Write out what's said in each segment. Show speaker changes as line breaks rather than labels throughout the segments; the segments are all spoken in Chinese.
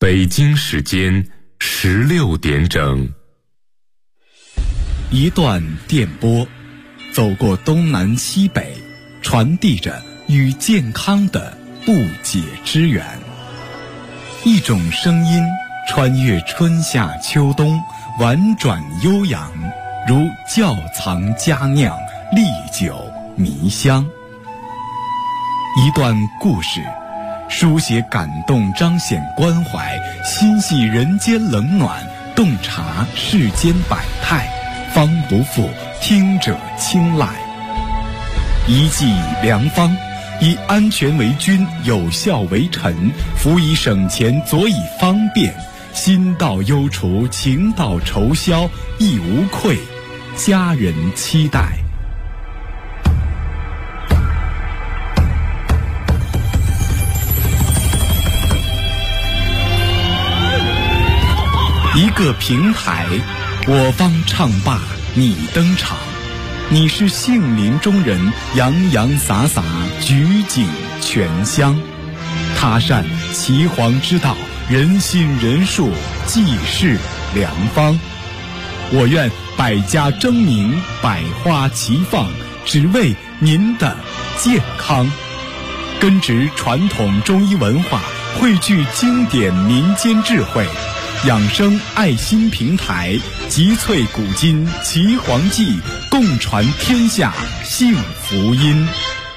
北京时间16点整。
一段电波，走过东南西北，传递着与健康的不解之缘。一种声音穿越春夏秋冬，婉转悠扬，如窖藏佳酿，历久弥香。一段故事，书写感动，彰显关怀，心系人间冷暖，洞察世间百态，方不负听者青睐。一剂良方，以安全为君，有效为臣，辅以省钱，佐以方便，心到忧除，情到愁消，亦无愧，家人期待。一个平台，我方唱罢你登场，你是杏林中人，洋洋洒洒，举景全香。他善岐黄之道，人心人术，济世良方。我愿百家争鸣，百花齐放，只为您的健康。根植传统中医文化，汇聚经典民间智慧，养生爱心平台，集萃古今岐黄记，共传天下幸福音。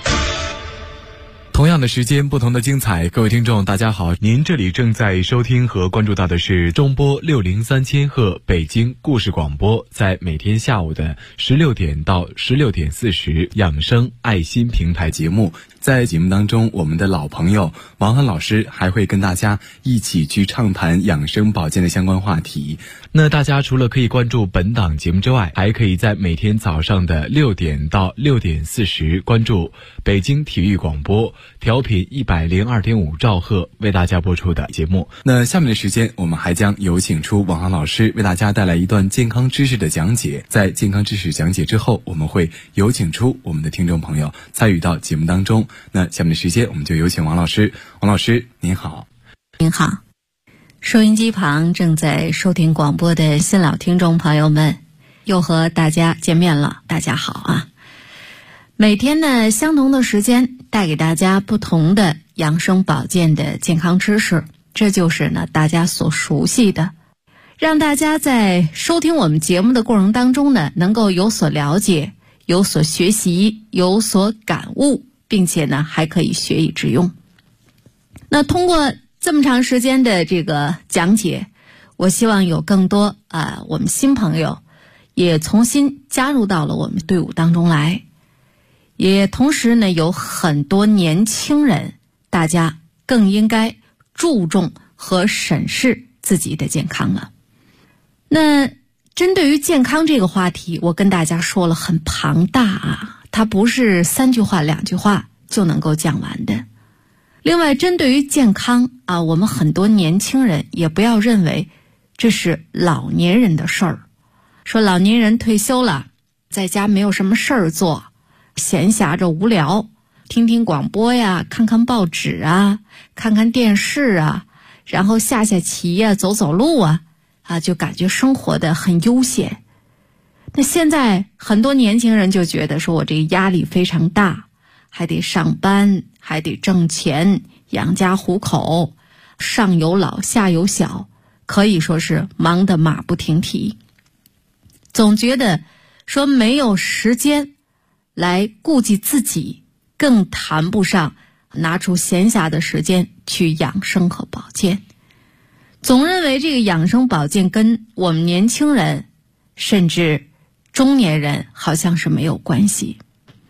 同样的时间，不同的精彩。各位听众大家好，您这里正在收听和关注到的是中波603千赫北京故事广播，在每天下午的16点到16点40养生爱心平台节目。在节目当中，我们的老朋友王涵老师还会跟大家一起去畅谈养生保健的相关话题。那大家除了可以关注本档节目之外，还可以在每天早上的6点到6点40关注北京体育广播调频102.5兆赫为大家播出的节目。那下面的时间，我们还将有请出王涵老师为大家带来一段健康知识的讲解。在健康知识讲解之后，我们会有请出我们的听众朋友参与到节目当中。那下面的时间，我们就有请王老师。王老师您好。
您好，收音机旁正在收听广播的新老听众朋友们，又和大家见面了，大家好啊。每天呢，相同的时间带给大家不同的养生保健的健康知识，这就是呢大家所熟悉的，让大家在收听我们节目的过程当中呢，能够有所了解，有所学习，有所感悟，并且呢还可以学以致用。那通过这么长时间的这个讲解，我希望有更多我们新朋友也重新加入到了我们队伍当中来，也同时呢有很多年轻人，大家更应该注重和审视自己的健康了。那针对于健康这个话题，我跟大家说了很庞大啊，它不是3句话2句话就能够讲完的。另外，针对于健康我们很多年轻人也不要认为这是老年人的事儿，说老年人退休了，在家没有什么事儿做，闲暇着无聊，听听广播呀，看看报纸啊，看看电视啊，然后下棋呀，走走路就感觉生活的很悠闲。那现在很多年轻人就觉得说，我这个压力非常大，还得上班，还得挣钱，养家糊口，上有老下有小，可以说是忙得马不停蹄，总觉得说没有时间来顾及自己，更谈不上拿出闲暇的时间去养生和保健。总认为这个养生保健跟我们年轻人甚至中年人好像是没有关系。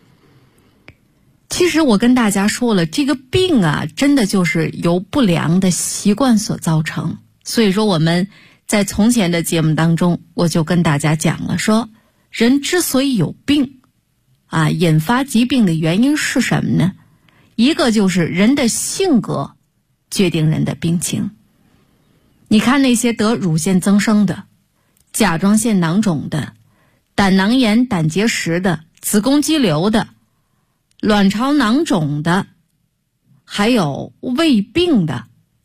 其实我跟大家说了，这个病真的就是由不良的习惯所造成。所以说我们在从前的节目当中，我就跟大家讲了，说人之所以有病引发疾病的原因是什么呢？一个就是人的性格决定人的病情。你看那些得乳腺增生的、甲状腺囊肿的、胆囊炎、胆结石的、子宫肌瘤的、卵巢囊肿的，还有胃病的，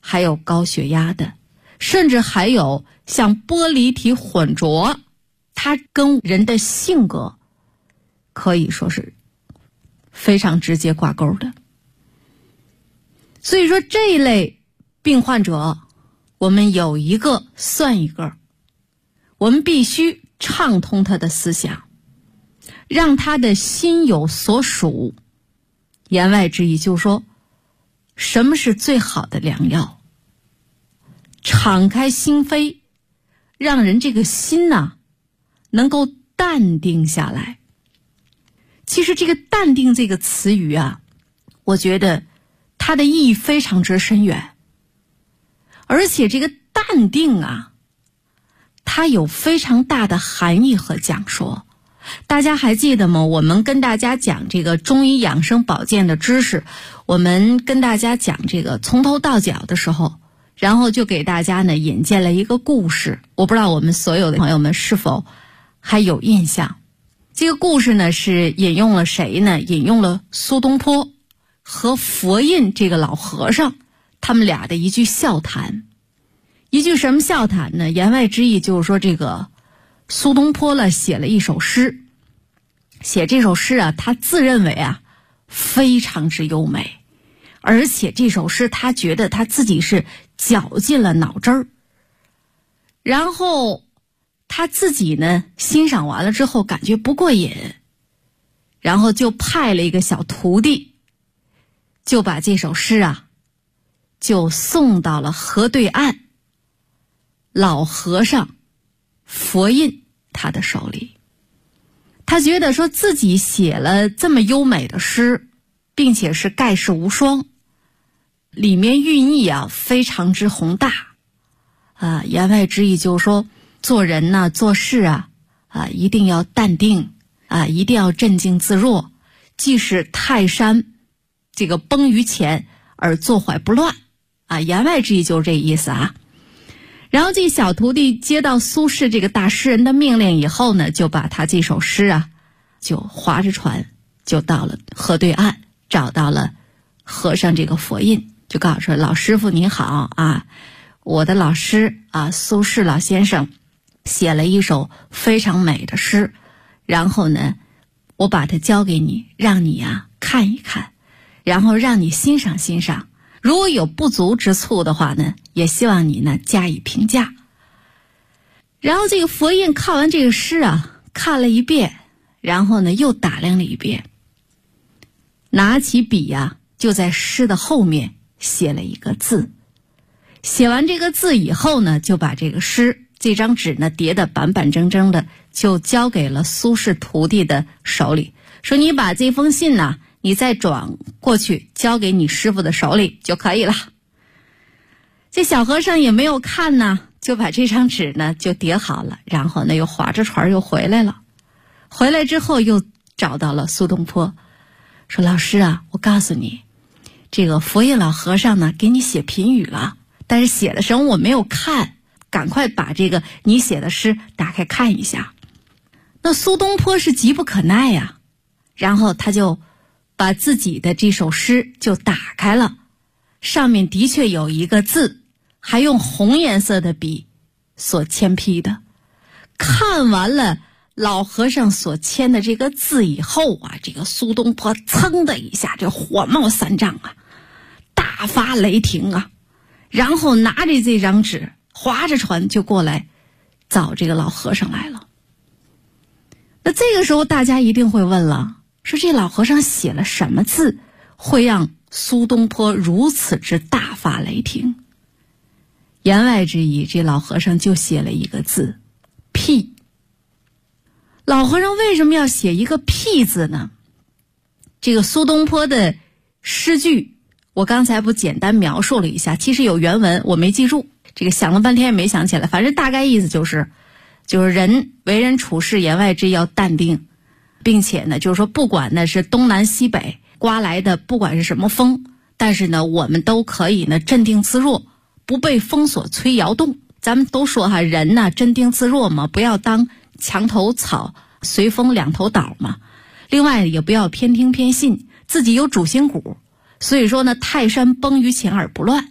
还有高血压的，甚至还有像玻璃体混浊，它跟人的性格可以说是非常直接挂钩的。所以说这一类病患者，我们有一个算一个，我们必须畅通他的思想，让他的心有所属。言外之意就是说，什么是最好的良药？敞开心扉，让人这个心呐，能够淡定下来。其实这个淡定这个词语啊，我觉得它的意义非常之深远。而且这个淡定啊，它有非常大的含义和讲说。大家还记得吗？我们跟大家讲这个中医养生保健的知识，我们跟大家讲这个从头到脚的时候，然后就给大家呢引荐了一个故事，我不知道我们所有的朋友们是否还有印象。这个故事呢是引用了谁呢？引用了苏东坡和佛印这个老和尚他们俩的一句笑谈。一句什么笑谈呢？言外之意就是说，这个苏东坡呢写了一首诗，写这首诗啊，他自认为啊非常之优美，而且这首诗他觉得他自己是绞尽了脑汁儿，然后他自己呢欣赏完了之后感觉不过瘾，然后就派了一个小徒弟，就把这首诗啊就送到了河对岸老和尚佛印他的手里。他觉得说自己写了这么优美的诗，并且是盖世无双，里面寓意啊非常之宏大啊。言外之意就是说，做人呢做事啊一定要淡定啊，一定要镇静自若，即使泰山这个崩于前而坐怀不乱啊。言外之意就是这意思啊。然后这小徒弟接到苏轼这个大诗人的命令以后呢，就把他这首诗啊就划着船就到了河对岸，找到了和尚这个佛印，就告诉说，老师傅你好啊，我的老师啊苏轼老先生写了一首非常美的诗，然后呢我把它交给你，让你啊看一看，然后让你欣赏欣赏，如果有不足之处的话呢，也希望你呢加以评价。然后这个佛印看完这个诗啊，看了一遍，然后呢又打量了一遍，拿起笔啊就在诗的后面写了一个字。写完这个字以后呢，就把这个诗这张纸呢叠得板板正正的，就交给了苏轼徒弟的手里，说你把这封信呢你再转过去交给你师傅的手里就可以了。这小和尚也没有看呢，就把这张纸呢就叠好了，然后呢又划着船又回来了。回来之后又找到了苏东坡，说老师啊，我告诉你，这个佛印老和尚呢给你写评语了，但是写的时候我没有看，赶快把这个你写的诗打开看一下。那苏东坡是急不可耐呀，然后他就把自己的这首诗就打开了，上面的确有一个字，还用红颜色的笔所签批的。看完了老和尚所签的这个字以后啊，这个苏东坡噌的一下就火冒三丈啊，大发雷霆啊，然后拿着这张纸划着船就过来找这个老和尚来了。那这个时候大家一定会问了，说这老和尚写了什么字会让苏东坡如此之大发雷霆？言外之意，这老和尚就写了一个字，辟。老和尚为什么要写一个辟字呢？这个苏东坡的诗句我刚才不简单描述了一下，其实有原文我没记住，这个想了半天也没想起来，反正大概意思就是人为人处事言外之意要淡定，并且呢就是说不管呢是东南西北刮来的不管是什么风，但是呢我们都可以呢镇定自若，不被风所吹摇动。咱们都说人呢镇定自若嘛，不要当墙头草随风两头倒嘛。另外也不要偏听偏信，自己有主心骨，所以说呢泰山崩于前而不乱。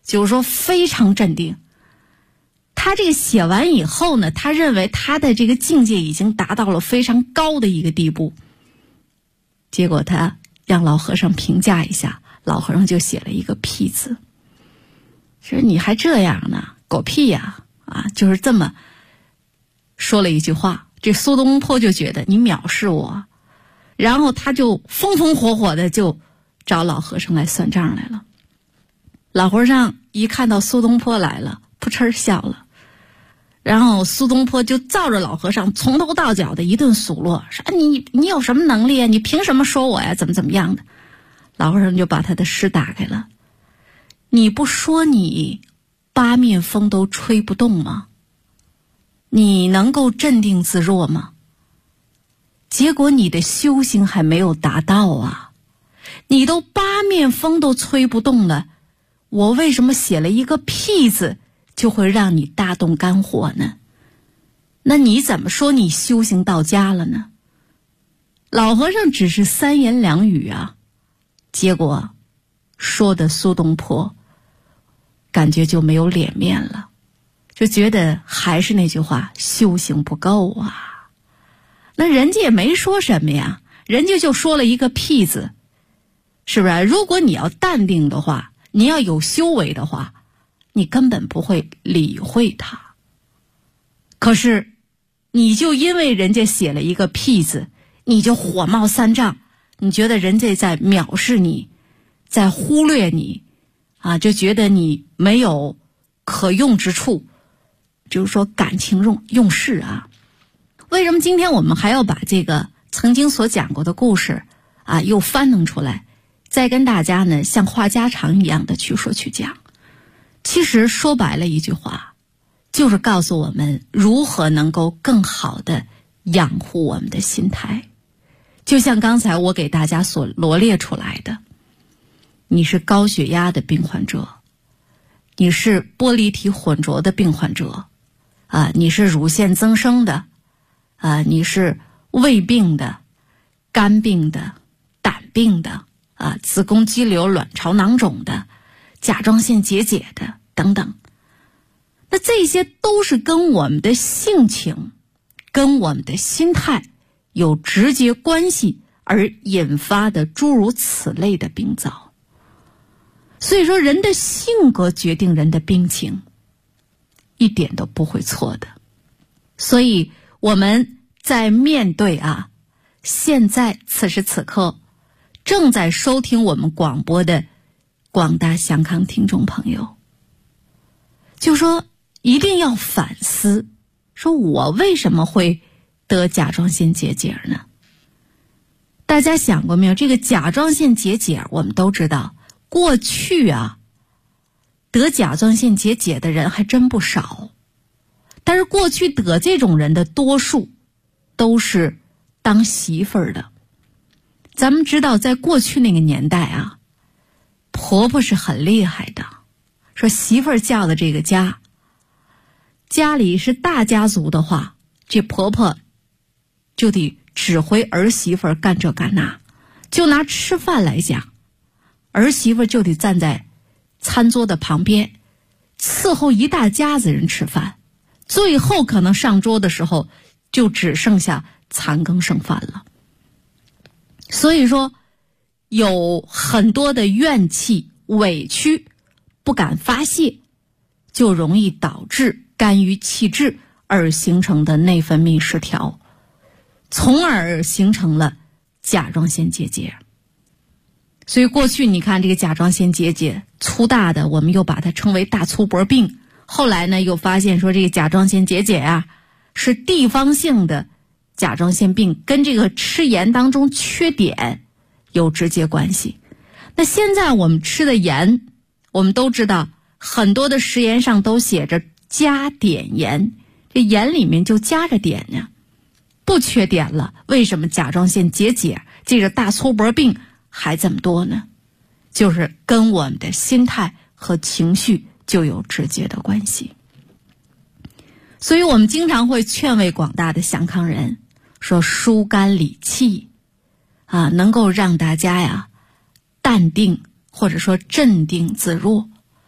就是说非常镇定。他这个写完以后呢，他认为他的这个境界已经达到了非常高的一个地步。结果他让老和尚评价一下，老和尚就写了一个屁字，说你还这样呢，狗屁呀！就是这么说了一句话。这苏东坡就觉得你藐视我，然后他就风风火火的就找老和尚来算账来了。老和尚一看到苏东坡来了，扑哧笑了。然后苏东坡就照着老和尚从头到脚的一顿数落，说你有什么能力啊？你凭什么说我呀？怎么样的？老和尚就把他的诗打开了。你不说你八面风都吹不动吗？你能够镇定自若吗？结果你的修行还没有达到啊！你都八面风都吹不动了，我为什么写了一个屁字就会让你大动肝火呢？那你怎么说你修行到家了呢？老和尚只是三言两语啊，结果说的苏东坡感觉就没有脸面了，就觉得还是那句话，修行不够啊。那人家也没说什么呀，人家就说了一个屁字，是不是？如果你要淡定的话，你要有修为的话，你根本不会理会他。可是你就因为人家写了一个屁字，你就火冒三丈，你觉得人家在藐视你，在忽略你就觉得你没有可用之处，就是说感情用事啊。为什么今天我们还要把这个曾经所讲过的故事又翻弄出来，再跟大家呢像话家常一样的去说去讲？其实说白了一句话，就是告诉我们如何能够更好的养护我们的心态。就像刚才我给大家所罗列出来的，你是高血压的病患者，你是玻璃体混浊的病患者你是乳腺增生的你是胃病的、肝病的、胆病的子宫肌瘤、卵巢囊肿的、甲状腺结节的等等。那这些都是跟我们的性情、跟我们的心态有直接关系而引发的诸如此类的病灶。所以说人的性格决定人的病情，一点都不会错的。所以我们在面对现在此时此刻正在收听我们广播的广大香港听众朋友，就说一定要反思，说我为什么会得甲状腺结节呢？大家想过没有？这个甲状腺结节我们都知道，过去得甲状腺结节的人还真不少，但是过去得这种人的多数都是当媳妇儿的。咱们知道在过去那个年代婆婆是很厉害的，说媳妇儿嫁的这个家里是大家族的话，这婆婆就得指挥儿媳妇儿干这干那。就拿吃饭来讲，儿媳妇就得站在餐桌的旁边伺候一大家子人吃饭，最后可能上桌的时候就只剩下残羹剩饭了。所以说有很多的怨气、委屈不敢发泄，就容易导致肝郁气滞而形成的内分泌失调，从而形成了甲状腺结节。所以过去你看这个甲状腺结节粗大的，我们又把它称为大粗脖病。后来呢又发现说这个甲状腺结节是地方性的甲状腺病，跟这个吃盐当中缺碘有直接关系。那现在我们吃的盐，我们都知道很多的食盐上都写着加碘盐，这盐里面就加着碘呢。不缺碘了，为什么甲状腺结节这个大粗脖病还这么多呢？就是跟我们的心态和情绪就有直接的关系。所以我们经常会劝慰广大的香港人说疏肝理气能够让大家淡定或者说镇定自若。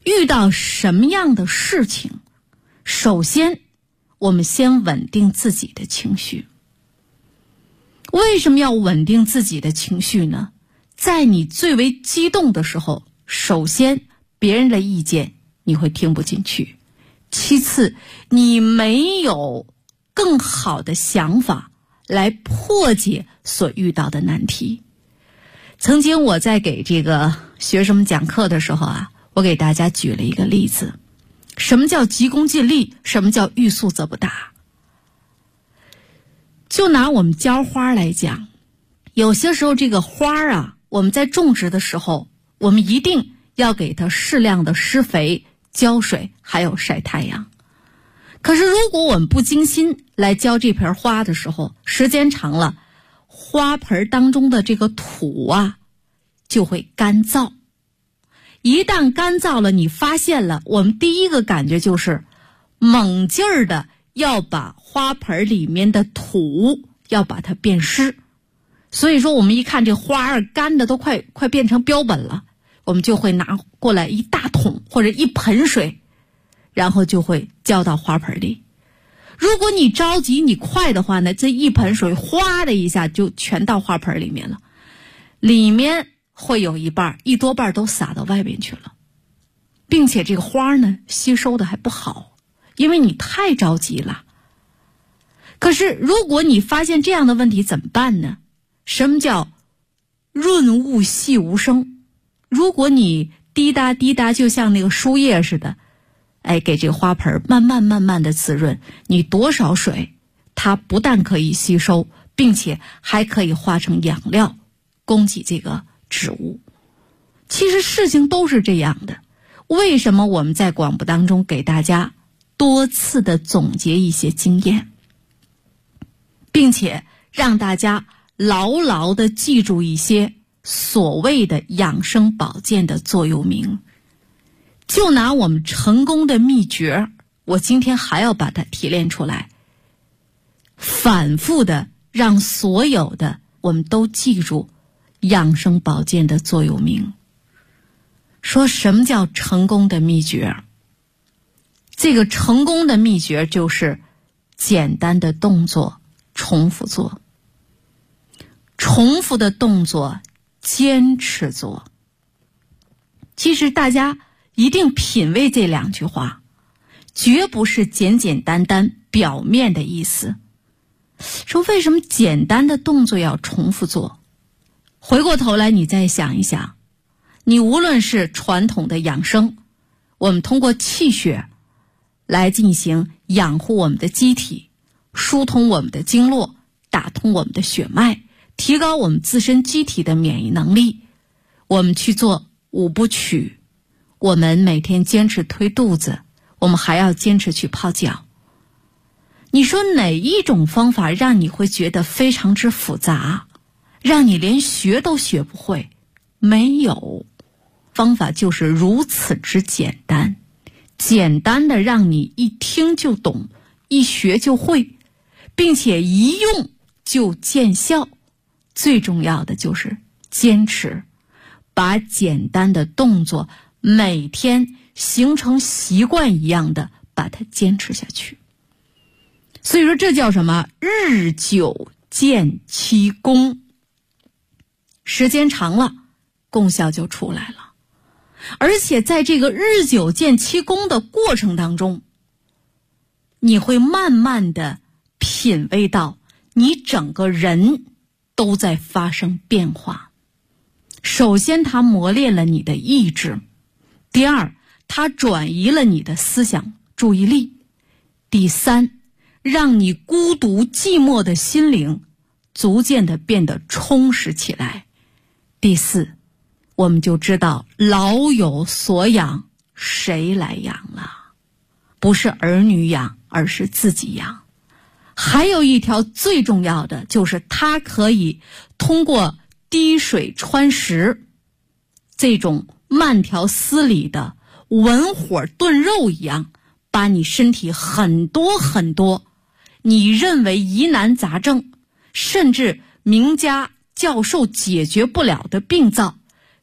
遇到什么样的事情，首先我们先稳定自己的情绪。为什么要稳定自己的情绪呢？在你最为激动的时候，首先别人的意见你会听不进去，其次你没有更好的想法来破解所遇到的难题。曾经我在给这个学生们讲课的时候我给大家举了一个例子，什么叫急功近利，什么叫欲速则不达。就拿我们浇花来讲，有些时候这个花我们在种植的时候，我们一定要给它适量的施肥、浇水，还有晒太阳。可是如果我们不精心来浇这盆花的时候，时间长了，花盆当中的这个土就会干燥。一旦干燥了，你发现了，我们第一个感觉就是猛劲儿的要把花盆里面的土要把它变湿。所以说我们一看这花干的都快变成标本了，我们就会拿过来一大桶或者一盆水，然后就会浇到花盆里。如果你着急你快的话呢，这一盆水哗的一下就全到花盆里面了，里面会有一多半都洒到外面去了，并且这个花呢吸收的还不好，因为你太着急了。可是如果你发现这样的问题怎么办呢？什么叫润物细无声？如果你滴答滴答就像那个输液似的，给这个花盆慢慢的滋润，你多少水它不但可以吸收，并且还可以化成养料供给这个植物。其实事情都是这样的，为什么我们在广播当中给大家多次的总结一些经验，并且让大家牢牢地记住一些所谓的养生保健的座右铭。就拿我们成功的秘诀，我今天还要把它提炼出来，反复的让所有的我们都记住养生保健的座右铭。说什么叫成功的秘诀？这个成功的秘诀就是简单的动作重复做，重复的动作坚持做。其实大家一定品味这两句话，绝不是简简单单表面的意思。说为什么简单的动作要重复做？回过头来你再想一想，你无论是传统的养生，我们通过气血来进行养护我们的机体，疏通我们的经络，打通我们的血脉，提高我们自身机体的免疫能力，我们去做五步曲，我们每天坚持推肚子，我们还要坚持去泡脚。你说哪一种方法让你会觉得非常之复杂，让你连学都学不会？没有，方法就是如此之简单，简单的让你一听就懂，一学就会，并且一用就见效。最重要的就是坚持，把简单的动作每天形成习惯一样的把它坚持下去。所以说这叫什么？日久见其功。时间长了，功效就出来了。而且在这个日久见其功的过程当中，你会慢慢的品味到你整个人都在发生变化。首先它磨练了你的意志，第二它转移了你的思想注意力，第三让你孤独寂寞的心灵逐渐的变得充实起来，第四我们就知道老有所养谁来养了，不是儿女养，而是自己养。还有一条最重要的就是它可以通过滴水穿石，这种慢条斯理的文火炖肉一样，把你身体很多很多你认为疑难杂症，甚至名家教授解决不了的病灶，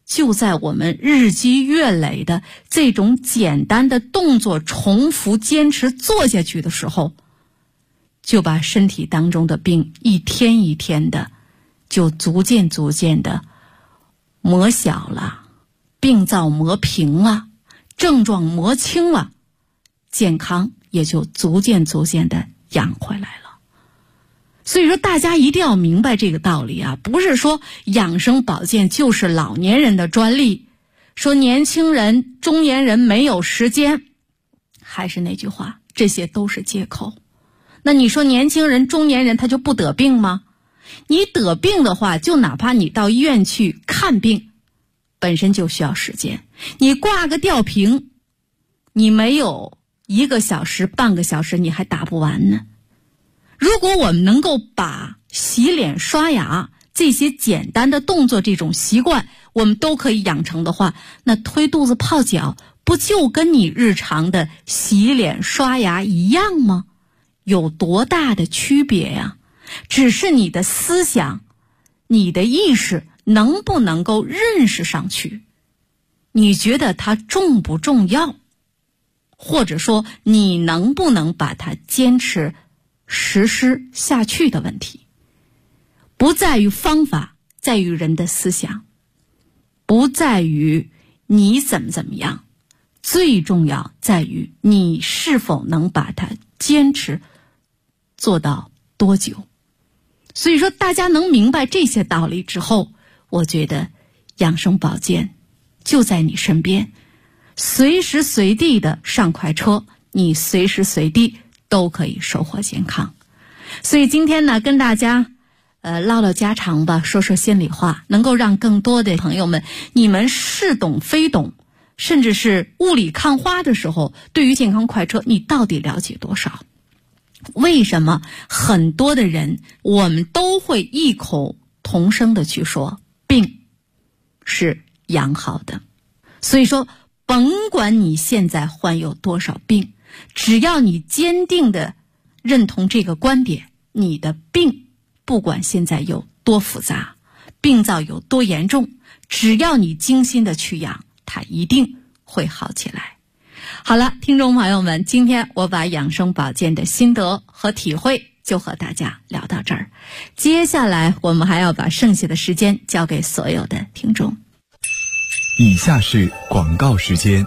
就在我们日积月累的这种简单的动作重复坚持做下去的时候，就把身体当中的病一天一天的就逐渐的磨小了，病灶磨平了，症状磨轻了，健康也就逐渐的养回来了。所以说大家一定要明白这个道理啊，不是说养生保健就是老年人的专利，说年轻人中年人没有时间，还是那句话，这些都是借口。那你说年轻人中年人他就不得病吗？你得病的话，就哪怕你到医院去看病，本身就需要时间，你挂个吊瓶，你没有1个小时半个小时你还打不完呢。如果我们能够把洗脸刷牙这些简单的动作这种习惯我们都可以养成的话，那推肚子泡脚不就跟你日常的洗脸刷牙一样吗？有多大的区别呀？只是你的思想你的意识能不能够认识上去，你觉得它重不重要，或者说你能不能把它坚持实施下去的问题。不在于方法，在于人的思想，不在于你怎么样，最重要在于你是否能把它坚持做到多久。所以说大家能明白这些道理之后，我觉得养生保健就在你身边，随时随地的上快车，你随时随地都可以收获健康。所以今天呢，跟大家唠唠家常吧，说说心里话，能够让更多的朋友们，你们似懂非懂，甚至是雾里看花的时候，对于健康快车你到底了解多少？为什么很多的人我们都会异口同声的去说病是养好的？所以说甭管你现在患有多少病，只要你坚定的认同这个观点，你的病不管现在有多复杂，病灶有多严重，只要你精心的去养，它一定会好起来。好了，听众朋友们，今天我把养生保健的心得和体会就和大家聊到这儿。接下来我们还要把剩下的时间交给所有的听众。
以下是广告时间。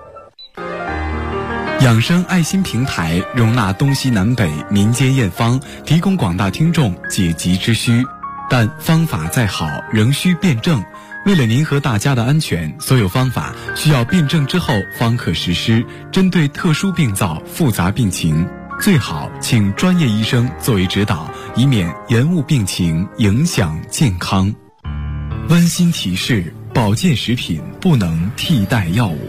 养生爱心平台容纳东西南北民间验方，提供广大听众解急之需，但方法再好仍需辩证。为了您和大家的安全，所有方法需要辩证之后方可实施。针对特殊病灶、复杂病情，最好请专业医生作为指导，以免延误病情，影响健康。温馨提示：保健食品不能替代药物。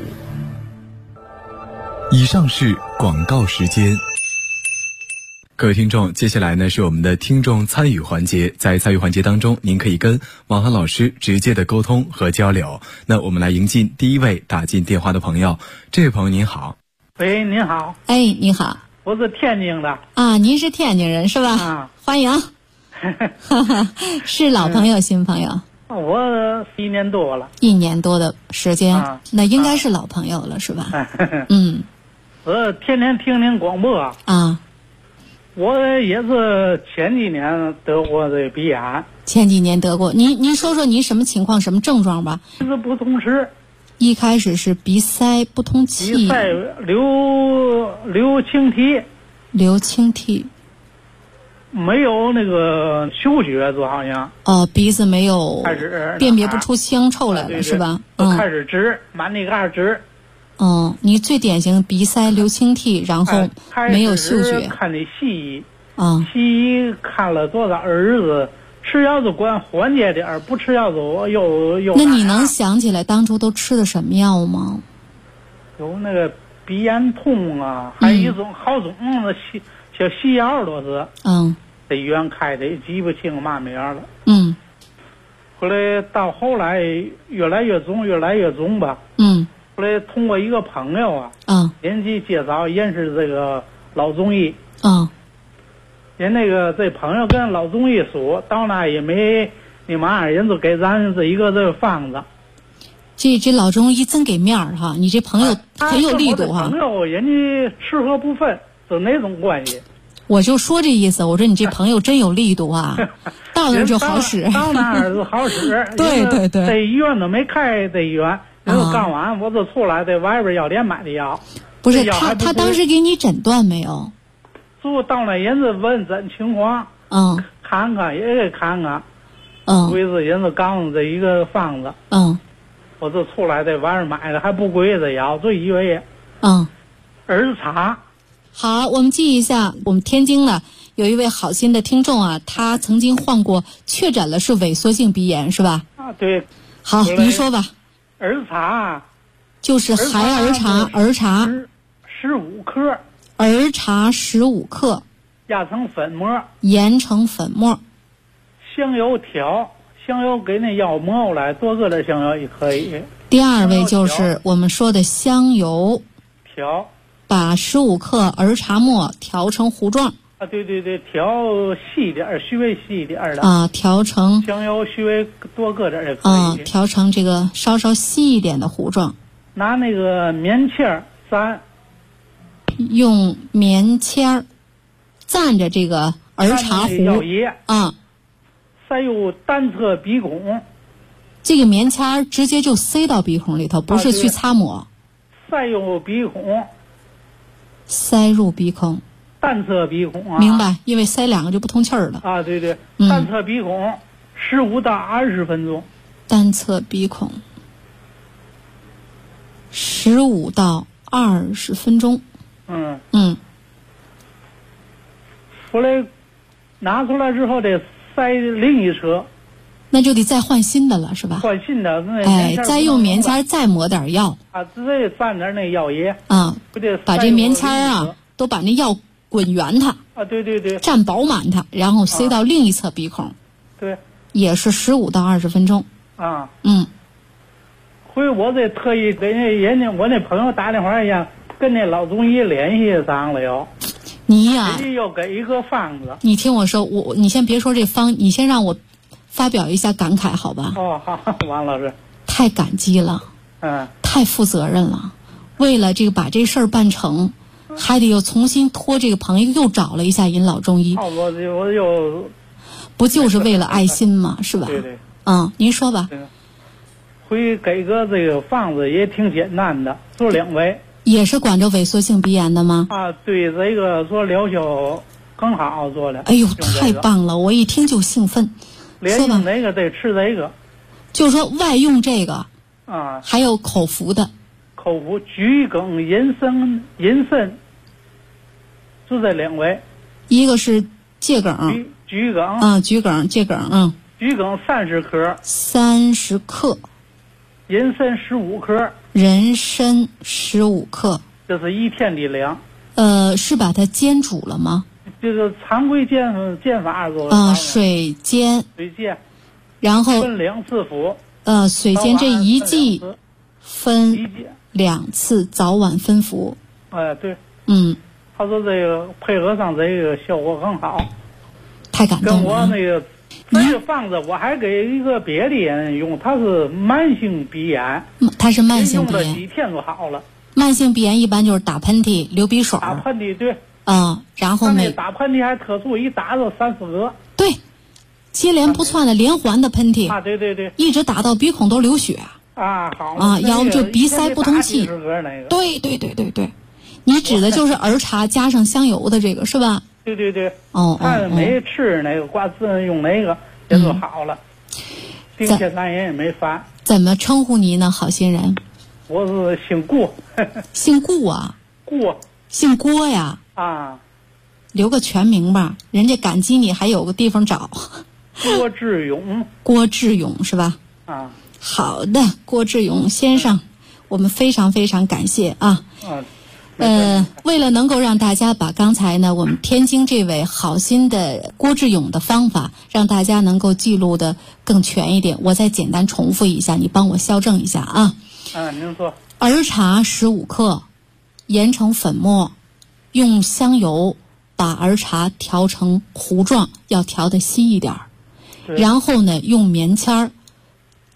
以上是广告时间。各位听众，接下来呢是我们的听众参与环节。在参与环节当中，您可以跟王涵老师直接的沟通和交流。那我们来迎进第一位打进电话的朋友。这位朋友您好。
喂，您好。
哎，你好。
我是天津的。
啊，您是天津人是吧？
啊，
欢迎。是老朋友新朋友？
我1年多了。1
年多的时间，那应该是老朋友了是吧？嗯。
我天天听您广播
啊。
我也是前几年得过这鼻炎。
前几年得过，您说说您什么情况，什么症状吧？
是不通气。
一开始是鼻塞不通气。
鼻塞流清涕。
流清涕。
没有那个嗅觉，就好像。
哦，鼻子没有。
开始
辨别不出香臭来了，
对对
是吧？
开始直，满那嘎直。
你最典型鼻塞流清涕，然后没有嗅觉。
看的西医，西医看了多少日子，吃药就管缓解点，不吃药就又。
那你能想起来当初都吃的什么药吗？
有那个鼻炎痛啊，还有一种好种的小西药都是。在医院开的，记不清嘛名了。后来到后来越来越重吧。后来通过一个朋友人家介绍，人是这个老中医。人那个这朋友跟老中医说，到那也没那嘛，人就给咱这一个这个方子。
这老中医真给面儿哈，你这朋友很有力度哈。
朋友人家吃喝不分，是哪种关系？
我就说这意思，我说你这朋友真有力度啊，到那儿就好使。
到那儿就好使。
对对对。
这医院都没开，这医院。然后干完我就出来，在外边药店买的药。
不是他当时给你诊断没有？
就到那人家问诊情况，看看也给看看，贵子人家告诉这一个方子，我就出来在外边买的，还不贵这药，就1个月。儿茶。
好，我们记一下，我们天津呢有一位好心的听众啊，他曾经确诊了是萎缩性鼻炎，是吧？
啊，对。
好，您说吧。
儿茶。
就是孩儿茶，儿茶。
15克。
儿茶15克。
压成粉末。
研成粉末。
香油调，香油给那药磨过来，多搁点香油也可以。
第二位就是我们说的香油
调。
把15克儿茶末调成糊状。
啊，对对对，调细一点，稍微细一点的。
啊，调成
香油稍微多搁点也可以。啊，
调成这个稍稍细一点的糊状。
拿那个棉签蘸。
用棉签蘸着这个儿茶糊。
药液。
啊。
再用单侧鼻孔。
这个棉签直接就塞到鼻孔里头，不是去擦抹。
塞入鼻孔。
塞入鼻孔，
单侧鼻孔啊，
明白？因为塞2个就不通气儿了
啊。对对，单侧鼻孔15到20分钟。
单侧鼻孔15到20分钟。
后来拿出来之后得塞另一侧。
那就得再换新的了，是吧？
换新的，
再用棉签再抹点药
啊，直接蘸点那药液
啊，把这棉签啊都把那药滚圆它
啊，对对对，
蘸饱满它，然后塞到另一侧鼻孔，
对，
也是15到20分钟
啊。回我这特意给人家我那朋友打电话一样，跟那老中医联系上了哟。
你呀，
人家又给一个方子。
你听我说，你先别说这方，你先让我发表一下感慨，好吧？
哦，好，王老师，
太感激了，太负责任了。为了这个把这事儿办成，还得又重新托这个朋友又找了一下人老中医。
我又
不就是为了爱心吗？是吧？
对对。
您说吧。
回给个这个方子也挺简单的，做2味。
也是管着萎缩性鼻炎的吗？
啊，对，这个做疗效更好做的。
哎呦，太棒了！我一听就兴奋。
连用哪个得吃这个，
就是说外用这个
啊，
还有口服的。
口服桔梗、人参，就这2味。
一个是桔梗，
桔梗
啊，桔梗，桔梗
30克
，30克，
人参15克，
人参15克，
这是1天的量。
是把它煎煮了吗？
这个常规煎法做
水煎，然后
分2次服。
水煎这一剂分2次，早晚分服。
对。他说这个配合上这个效果很好。
太感动了。
跟我那个这个方子我还给一个别的人用，他是慢性鼻炎。
他是慢性鼻炎。
用了几天就好了。
慢性鼻炎一般就是打喷嚏、流鼻水。
打喷嚏，对。
然后
打喷嚏还特殊，一打就3、4个。
对，接连不窜的连环的喷嚏。
对对对。
一直打到鼻孔都流血。
好。
要不就鼻塞不通气。对对对对对，你指的就是儿茶加上香油的这个是吧？
对对对。他没吃那个挂刺用那个也就好了。并且咱人也没烦。
怎么称呼你呢，好心人？
我是姓顾。
姓顾啊？姓郭呀？留个全名吧，人家感激你还有个地方找。
郭志勇。
郭志勇是吧？好的，郭志勇先生，我们非常非常感谢啊。为了能够让大家把刚才呢我们天津这位好心的郭志勇的方法让大家能够记录的更全一点，我再简单重复一下，你帮我校正一下啊。
您说。
儿茶15克，研成粉末，用香油把儿茶调成糊状，要调得稀一点。然后呢，用棉签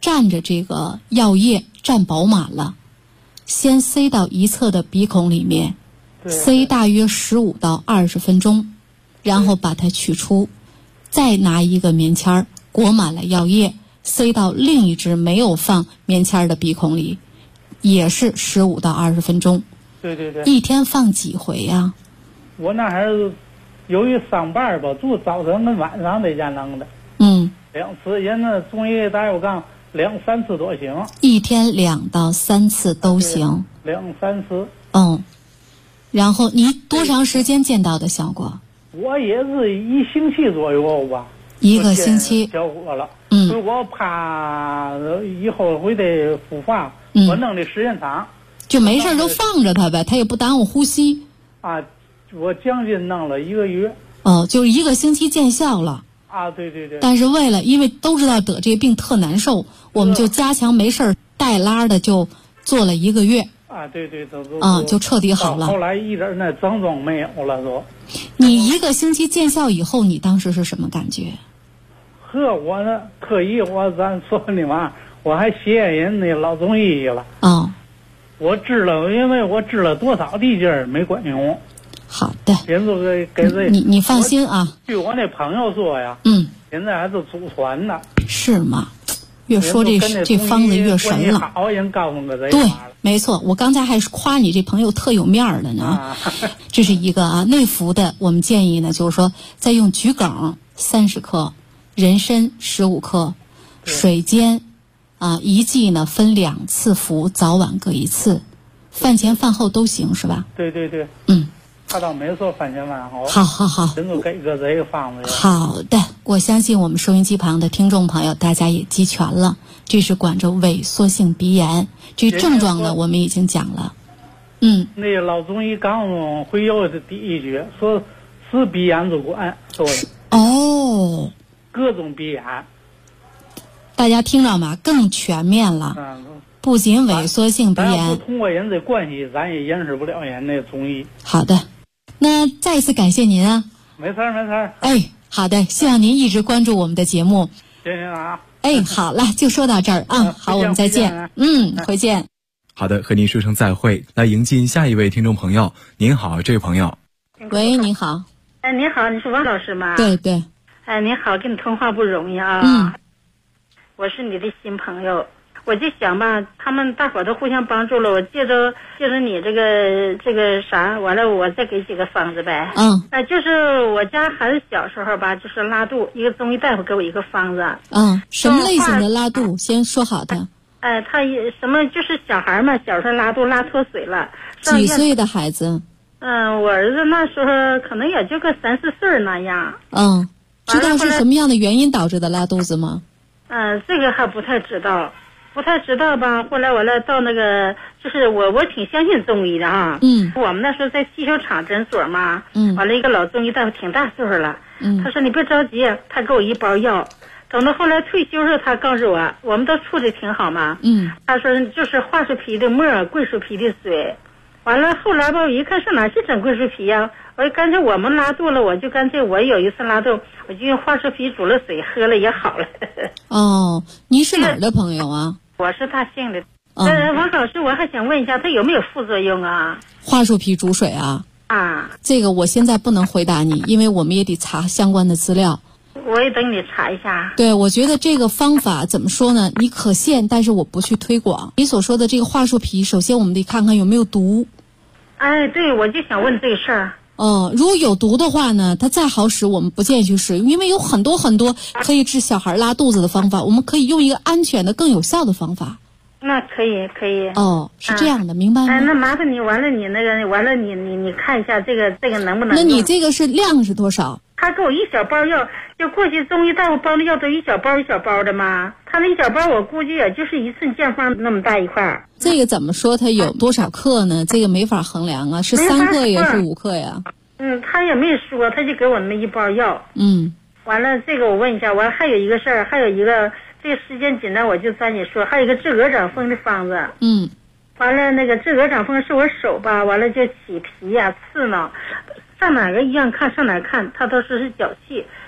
蘸着这个药液蘸饱满了，先塞到一侧的鼻孔里面，塞大约15到20分钟，然后把它取出，再拿一个棉签裹满了药液，塞到另一只没有放棉签的鼻孔里，也是15到20分钟。
对对对。
一天放几回呀？
我那还是由于上班吧，就早晨跟晚上在家弄的。2次，人家中医大夫讲2、3次都行。
一天2到3次都行。
2、3次。
然后你多长时间见到的效果？
我也是1星期左右吧。
1个星期。
效果了。我怕以后会得复发，我弄的时间长。
就没事就放着它呗，它也不耽误呼吸。
我将近弄了1个月。
就是1个星期见效了。
对对对。
但是因为都知道得这个病特难受，我们就加强没事带拉的就做了1个月。
对对对。
就彻底好了。
后来一点那症状没有了都。
你1个星期见效以后，你当时是什么感觉？
我呢特意咱说你嘛，我还谢人那老中医了。我治了，因为我治了多少地界没管用。好的。人都给这
你放心啊。
据我那朋友说呀，现在还是祖传的。
是吗？越说这方子越神了。
好人告诉个这。
对，没错，我刚才还是夸你这朋友特有面儿的呢。这是一个内服的，我们建议呢，就是说再用桔梗30克，人参15克，水煎。一剂呢分2次服，早晚各1次，饭前饭后都行是吧？
对对对。他倒没说饭前饭后。
好。
人都给个这个方子。
好的，我相信我们收音机旁的听众朋友大家也记全了，这是管着萎缩性鼻炎，这症状呢我们已经讲了。
那个老中医刚会有的第一句说是鼻炎就管，说的。各种鼻炎。
大家听着嘛，更全面了。不仅萎缩性鼻炎，
不通过人的关系，咱也认识不了人那中医。
好的，那再一次感谢您啊。
没事没事。
好的，希望您一直关注我们的节目。
谢谢啊。
好了，就说到这儿啊。好，我们再见。回见。
好的，和您说声再会。来迎进下一位听众朋友。您好，这位朋友。
喂，您好。
您好，你是王老师吗？
对。
您好，跟你通话不容易啊。我是你的新朋友，我就想吧，他们大伙都互相帮助了，我借着你这个啥，完了我再给几个方子呗。就是我家孩子小时候吧，就是拉肚，一个中医大夫给我一个方子。
什么类型的拉肚？先说好的。
他什么就是小孩嘛，小时候拉肚拉脱水了。
几岁的孩子？
我儿子那时候可能也就个3、4岁那样。
知道是什么样的原因导致的拉肚子吗？
这个还不太知道吧。后来我来到那个，就是我挺相信中医的啊。我们那时候在汽修厂诊所嘛。完了一个老中医大夫挺大岁数了。他说你别着急，他给我1包药。等到后来退休时候，他告诉我们都处的挺好嘛。他说就是桦树皮的沫，桂树皮的水。完了后来吧，我一看上哪去整桂树皮呀？我就干脆我们拉肚了，我有一次拉肚，我就用桦树皮煮了水喝了也好了。
您是哪儿的朋友啊？
我是大庆的。王老师，我还想问一下，它有没有副作用啊？
桦树皮煮水啊？这个我现在不能回答你，因为我们也得查相关的资料。
我也等你查一下。
对，我觉得这个方法怎么说呢？你可信，但是我不去推广。你所说的这个桦树皮，首先我们得看看有没有毒。
对，我就想问这个事儿。
如果有毒的话呢，它再好使，我们不建议去使用，因为有很多可以治小孩拉肚子的方法，我们可以用一个安全的、更有效的方法。
那可以。
是这样的，明白吗？
那麻烦你，完了你看一下这个能不能用？
那你这个是量是多少？
他给我1小包药，就过去中医大夫包的药都1小包1小包的嘛。他那1小包我估计也就是1寸见方那么大一块。
这个怎么说它有多少克呢？这个没法衡量啊，是3克也是5克呀。
他也没说，他就给我那么1包药。完了这个我问一下，完还有一个事儿，还有一个这个时间紧张，我就抓紧说，还有一个治鹅掌风的方子。完了那个治鹅掌风是我手吧，完了就起皮呀、刺挠。上哪个医院看，上哪看，他都说是脚气，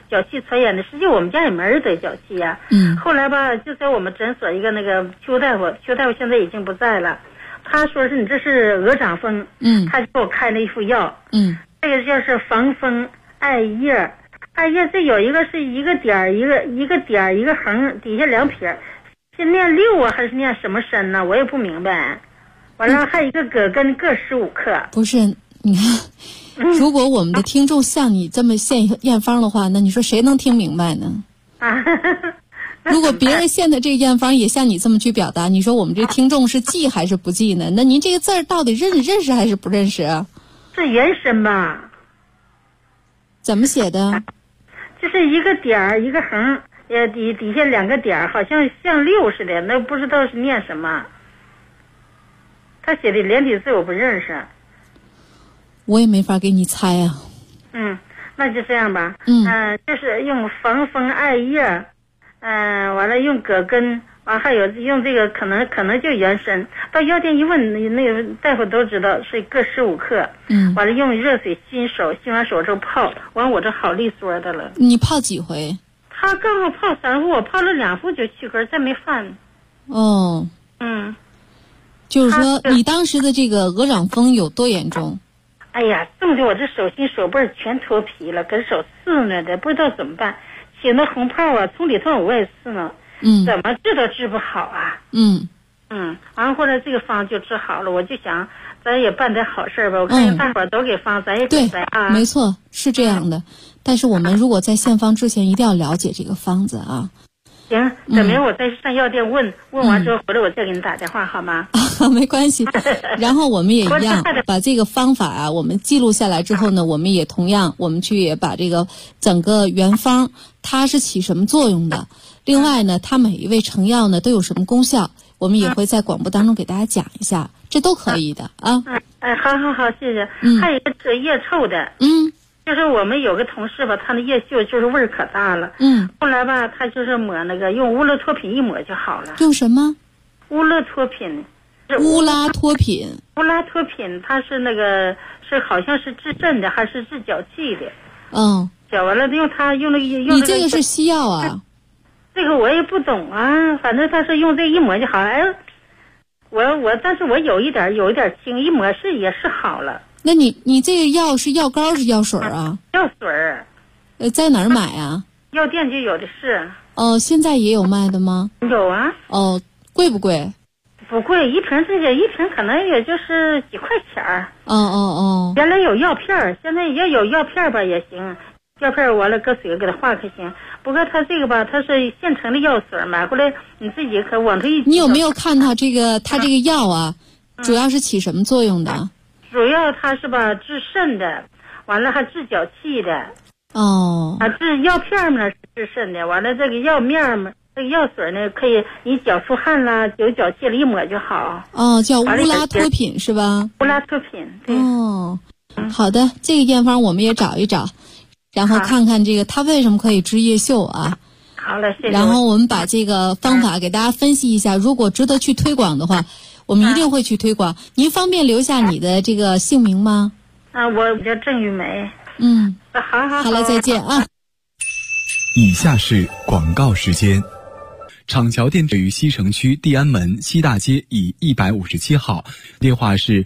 脚气传染的，实际我们家也没人得脚气呀。后来吧，就在我们诊所一个那个邱大夫现在已经不在了，他说是你这是鹅掌风，他就给我开了一副药，这个叫是防风艾叶，这有一个是一个点一个点一个横，底下2撇，是念6啊还是念什么参呢？我也不明白。完了还有一个葛根各15克。
不是，你看，如果我们的听众像你这么验方的话，那你说谁能听明白呢？如果别人现在这个验方也像你这么去表达，你说我们这听众是记还是不记呢？那您这个字儿到底认识还是不认识啊？
是原参吧？
怎么写的？
就是一个点一个横，底下2个点，好像像6似的，那不知道是念什么。他写的连体字我不认识。
我也没法给你猜啊。
那就这样吧。就是用防风艾叶，完了用葛根，完还有用这个可能就原参。到药店一问，那个大夫都知道是各15克。完了用热水洗完手之后泡，完我这好利索的了。
你泡几回？
他刚好泡3副，我泡了2副就去根，再没犯。
哦。就是说你当时的这个鹅掌风有多严重？
哎呀，冻得我这手心手背全脱皮了，跟手刺呢的，不知道怎么办。起那红泡啊，从里头往外刺呢。怎么治都治不好啊。完了后来这个方就治好了，我就想咱也办点好事吧。我看大伙都给方，咱也给咱啊。
没错，是这样的。但是我们如果在献方之前，一定要了解这个方子啊。
行，等明我再上药店问完之后回来，我再给你打电话好吗？
没关系。然后我们也一样把这个方法啊，我们记录下来之后呢，我们也同样我们去也把这个整个原方它是起什么作用的，另外呢，它每一味成药呢都有什么功效，我们也会在广播当中给大家讲一下，这都可以的啊。
好，谢谢。还有一个是腋臭的。就是我们有个同事吧，他的腋臭就是味儿可大了。后来吧，他就是抹那个用乌勒托品一抹就好了。
用什么？
乌勒托品。
乌拉托品。
乌拉托品，它是那个是好像是治肾的，还是治脚气的？搅完了用它用那个用。
你这个是西药啊？
这个我也不懂啊，反正他是用这一抹就好了。但是我有一点轻，一抹也是好了。
那你这个药是药膏是药水啊？
药水儿。
在哪儿买啊？
药店就有的是。
现在也有卖的吗？
有啊。
贵不贵？
不贵，一瓶可能也就是几块钱儿。原来有药片儿，现在要有药片儿吧也行，药片儿完了搁水给它化开行。不过它这个吧，它是现成的药水，买回来你自己可往这一。
你有没有看它这个药啊？主要是起什么作用的？
主要它是吧治肾的，完了还治脚气的。治药片嘛是治肾的，完了这个药面嘛，这个药水呢可以你脚出汗啦，有脚气了一抹就好。
叫乌拉托品是吧？
乌拉托品。对。
好的，这个验方我们也找一找，然后看看这个它为什么可以治腋臭啊。
好了，谢谢。
然后我们把这个方法给大家分析一下，如果值得去推广的话，我们一定会去推广。您方便留下你的这个姓名吗？
我叫郑玉梅。
好了，再见啊。
以下是广告时间。厂桥店位于西城区地安门西大街以157号，电话是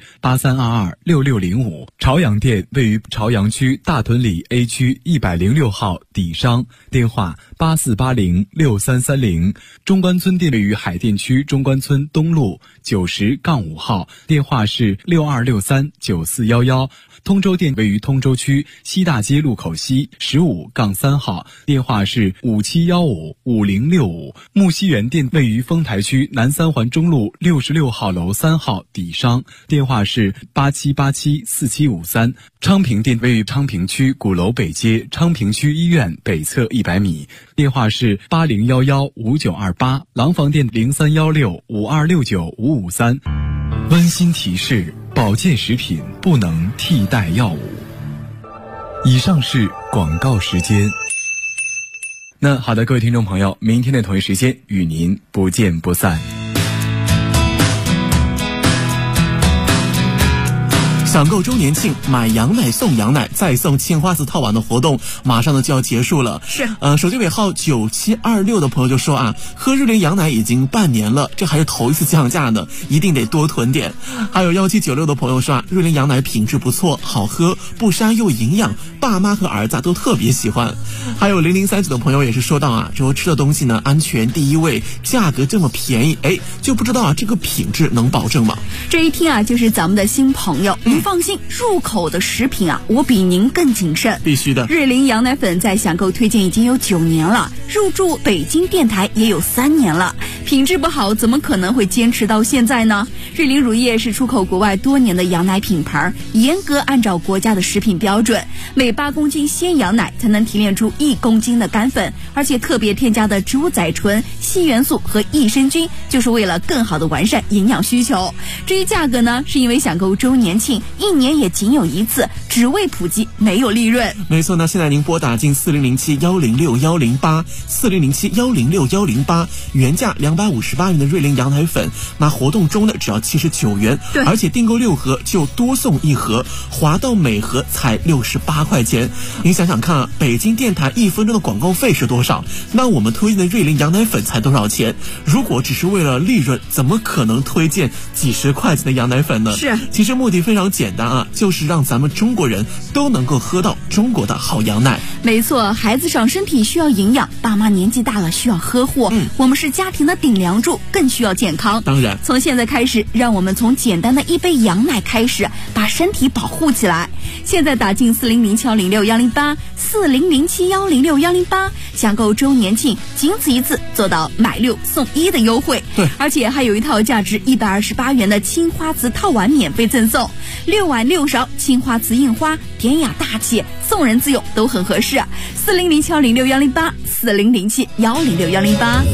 83226605。朝阳店位于朝阳区大屯里 A 区106号底商，电话84806330。中关村店位于海淀区中关村东路90-5号，电话是62639411。通州店位于通州区西大街路口西15-3号，电话是57155065。木樨园店位于丰台区南三环中路66号楼3号底商，电话是87874753。昌平店位于昌平区鼓楼北街昌平区医院北侧100米，电话是80115928。廊坊店031652695553。温馨提示：保健食品不能替代药物。以上是广告时间。那好的，各位听众朋友，明天的同一时间与您不见不散。
享购周年庆，买羊奶送羊奶，再送青花瓷套碗的活动，马上呢就要结束了。
是，
手机尾号9726的朋友就说啊，喝瑞麟羊奶已经半年了，这还是头一次降价呢，一定得多囤点。还有1796的朋友说啊，瑞麟羊奶品质不错，好喝，不膻又营养，爸妈和儿子都特别喜欢。还有0039的朋友也是说到啊，说吃的东西呢安全第一位，价格这么便宜，就不知道啊这个品质能保证吗？
这一听啊就是咱们的新朋友，您放心，入口的食品啊我比您更谨慎，
必须的。
瑞麟羊奶粉在享购推荐已经有9年了，入驻北京电台也有3年了，品质不好怎么可能会坚持到现在呢？瑞麟乳业是出口国外多年的羊奶品牌，严格按照国家的食品标准，每8公斤鲜羊奶才能提炼出1公斤的干粉，而且特别添加的植物甾醇、硒元素和益生菌，就是为了更好的完善营养需求。至于价格呢，是因为享购周年庆1年也仅有1次，只为普及，没有利润。
没错呢，现在您拨打进4007106108 4007106108，原价258元的瑞麟羊奶粉，那活动中呢只要79元，而且订购6盒就多送1盒，划到每盒才68块钱。您想想看啊，北京电台1分钟的广告费是多少？那我们推荐的瑞麟羊奶粉才多少钱？如果只是为了利润，怎么可能推荐几十块钱的羊奶粉呢？
是，
其实目的非常简单啊，就是让咱们中国人都能够喝到中国的好羊奶。
没错，孩子长身体需要营养，爸妈年纪大了需要呵护，我们是家庭的顶梁柱，更需要健康。
当然，
从现在开始，让我们从简单的一杯羊奶开始，把身体保护起来。现在打进4007106108 4007106108，享购周年庆，仅此一次，做到买6送1的优惠。
对，
而且还有一套价值128元的青花瓷套碗免费赠送，6碗6勺青花瓷印花，典雅大气，送人自用都很合适。4007106108 4007106108。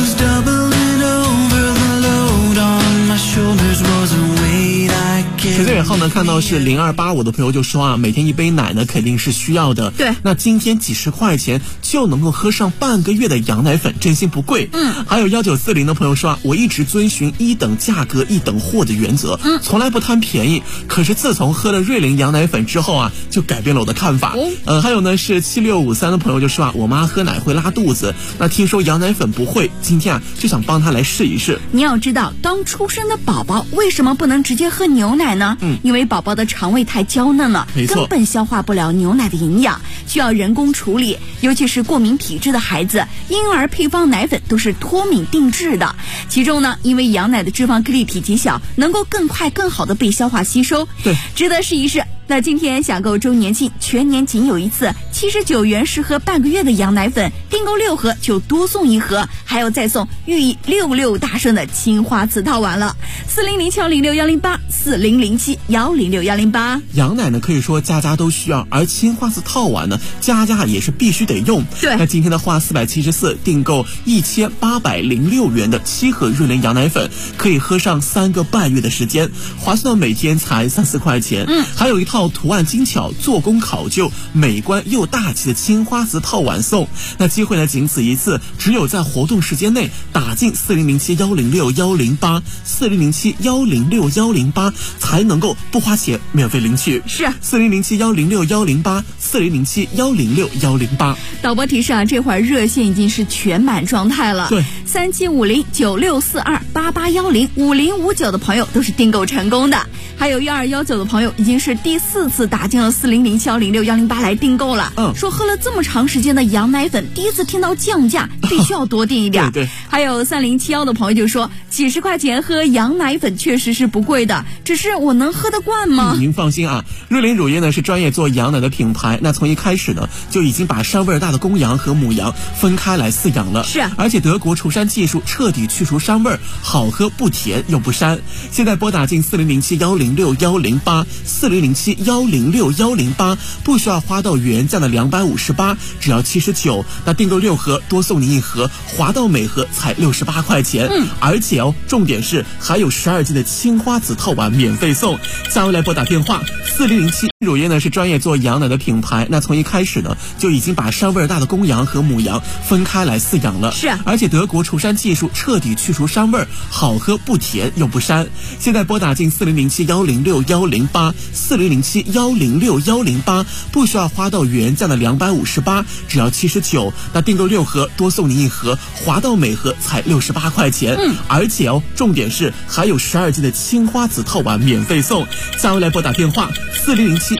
手机尾号呢，看到是0285的朋友就说啊，每天1杯奶呢肯定是需要的。
对，
那今天几十块钱就能够喝上半个月的羊奶粉，真心不贵。还有1940的朋友说啊，我一直遵循1等价格1等货的原则，从来不贪便宜。可是自从喝了瑞麟羊奶粉之后啊，就改变了我的看法。还有呢是7653的朋友就说啊，我妈喝奶会拉肚子，那听说羊奶粉不会，今天啊就想帮她来试一试。
你要知道，刚出生的宝宝为什么不能直接喝牛奶呢？因为宝宝的肠胃太娇嫩了，根本消化不了牛奶的营养，需要人工处理。尤其是过敏体质的孩子，婴儿配方奶粉都是脱敏定制的。其中呢，因为羊奶的脂肪颗粒体积小，能够更快更好的被消化吸收，
对，
值得试一试。那今天享购周年庆，全年仅有1次，79元适合半个月的羊奶粉，订购6盒就多送1盒，还有再送寓意66大顺的青花瓷套碗了。4007106108 4007106108。
羊奶呢可以说家家都需要，而青花瓷套碗呢家家也是必须得用。
对，
那今天的话474订购1806元的7盒瑞麟羊奶粉，可以喝上3个半月的时间，划算到每天才3-4块钱。还有一套图案精巧、做工考究、美观又大气的青花瓷套碗送。那机会呢仅此一次，只有在活动时间内打进4007106108 4007106108才能够不花钱免费领取。
是
4007106108 4007106108。
导播提示啊，这会儿热线已经是全满状态了。
对
，3750964288105059的朋友都是订购成功的，还有1219的朋友已经是第4次打进了4007106108来订购了。说喝了这么长时间的羊奶粉，第一次听到降价，必须要多订一点。
对。
还有3071的朋友就说，几十块钱喝羊奶粉确实是不贵的，只是我能喝得惯吗？
您放心啊，瑞麟乳业呢是专业做羊奶的品牌，那从一开始呢就已经把膻味大的公羊和母羊分开来饲养了。
是，
而且德国除膻技术彻底去除膻味，好喝不甜又不膻。现在拨打进4007106108 4007106108，不需要花到原价的258，只要79。那订购6盒多送您1盒，划到每盒才68块钱。而且重点是还有12斤的青花瓷套碗免费送。下回来拨打电话4007 乳业呢是专业做羊奶的品牌，那从一开始呢就已经把膻味大的公羊和母羊分开来饲养了。
是啊，
而且德国除膻技术彻底去除膻味，好喝不甜又不膻。现在拨打进4007106108 4007106108，不需要花到原价的258，只要79，那订购6盒多送你1盒，华道每盒才68块钱。而且重点是还有12斤的青花籽套碗免费送。下回来拨打电话4007。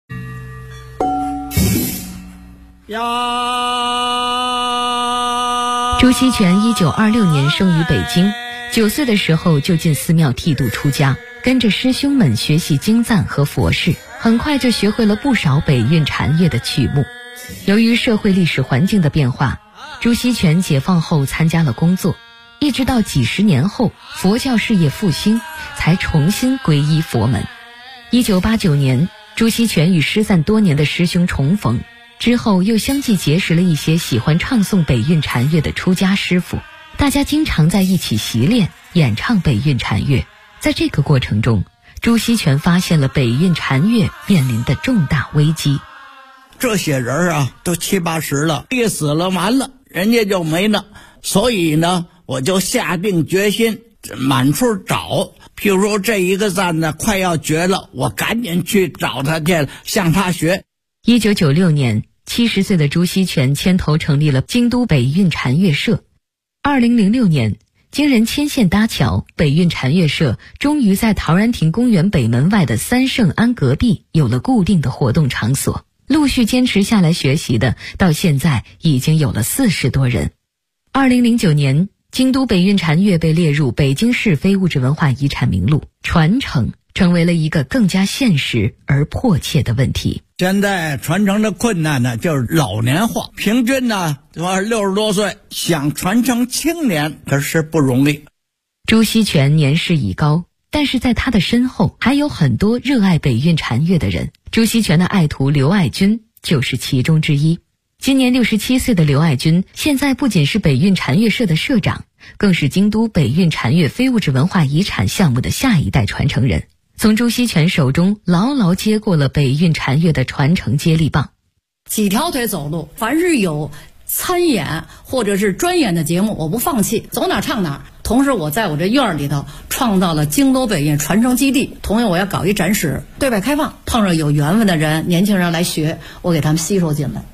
朱锡全1926年生于北京，9岁的时候就进寺庙剃度出家，跟着师兄们学习经赞和佛事，很快就学会了不少北韵禅乐的曲目。由于社会历史环境的变化，朱锡全解放后参加了工作，一直到几十年后佛教事业复兴，才重新皈依佛门。1989年，朱锡全与失散多年的师兄重逢，之后又相继结识了一些喜欢唱诵北韵禅乐的出家师傅，大家经常在一起习练演唱北韵禅乐。在这个过程中，朱锡全发现了北韵禅乐面临的重大危机。
这些人啊都70、80了，一死了完了，人家就没了。所以呢，我就下定决心满处找，譬如说这一个赞呢快要绝了，我赶紧去找他去，向他学。
1996年，70岁的朱锡全牵头成立了京都北韵禅乐社。2006年，经人牵线搭桥，北韵禅乐社终于在陶然亭公园北门外的三圣庵隔壁有了固定的活动场所。陆续坚持下来学习的，到现在已经有了40多人。2009年，京都北韵禅乐被列入北京市非物质文化遗产名录，传承成为了一个更加现实而迫切的问题。
现在传承的困难呢，就是老年化，平均呢60多岁，想传承青年可是不容易。
朱锡全年事已高，但是在他的身后还有很多热爱北韵禅乐的人。朱锡全的爱徒刘爱军就是其中之一。今年67岁的刘爱军，现在不仅是北韵禅乐社的社长，更是京都北韵禅乐非物质文化遗产项目的下一代传承人，从朱锡全手中牢牢接过了北韵禅乐的传承接力棒。
几条腿走路，凡是有参演或者是专演的节目，我不放弃，走哪唱哪。同时我在我这院里头创造了京都北韵传承基地，同样我要搞一展示，对外开放，碰上有缘分的人，年轻人来学，我给他们吸收进来。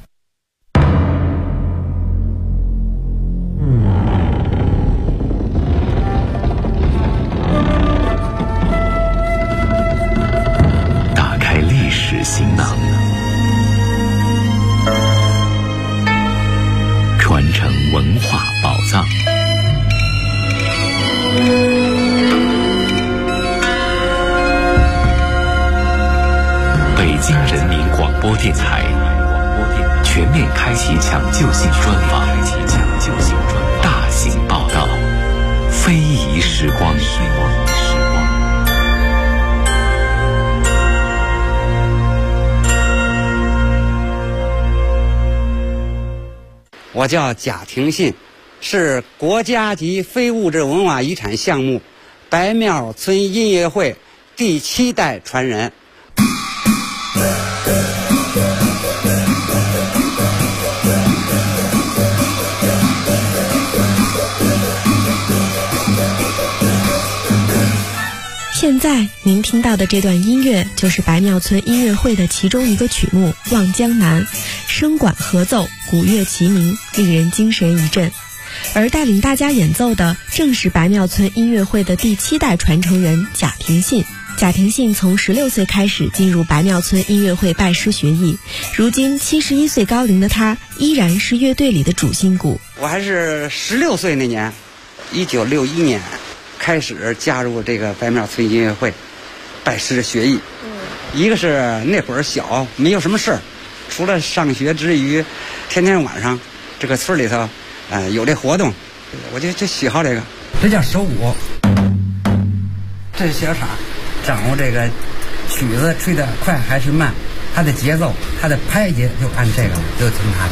打开历史行囊，传承文化宝藏。北京人民广播电台全面开启抢救性专访，大型报道，非遗时光。
我叫贾廷信，是国家级非物质文化遗产项目白庙村音乐会第7代传人。
现在您听到的这段音乐就是白庙村音乐会的其中一个曲目《望江南》，声管合奏，鼓乐齐鸣，令人精神一振。而带领大家演奏的正是白庙村音乐会的第7代传承人贾廷信。贾廷信从16岁开始进入白庙村音乐会拜师学艺，如今71岁高龄的他依然是乐队里的主心骨。
我还是16岁那年，1961年开始加入这个白庙村音乐会，拜师学艺。一个是那会儿小，没有什么事儿，除了上学之余，天天晚上这个村里头，有这活动，我就喜好这个。
这叫手鼓，这是小傻，掌握这个曲子吹得快还是慢，它的节奏，它的拍节就按这个，就听它的。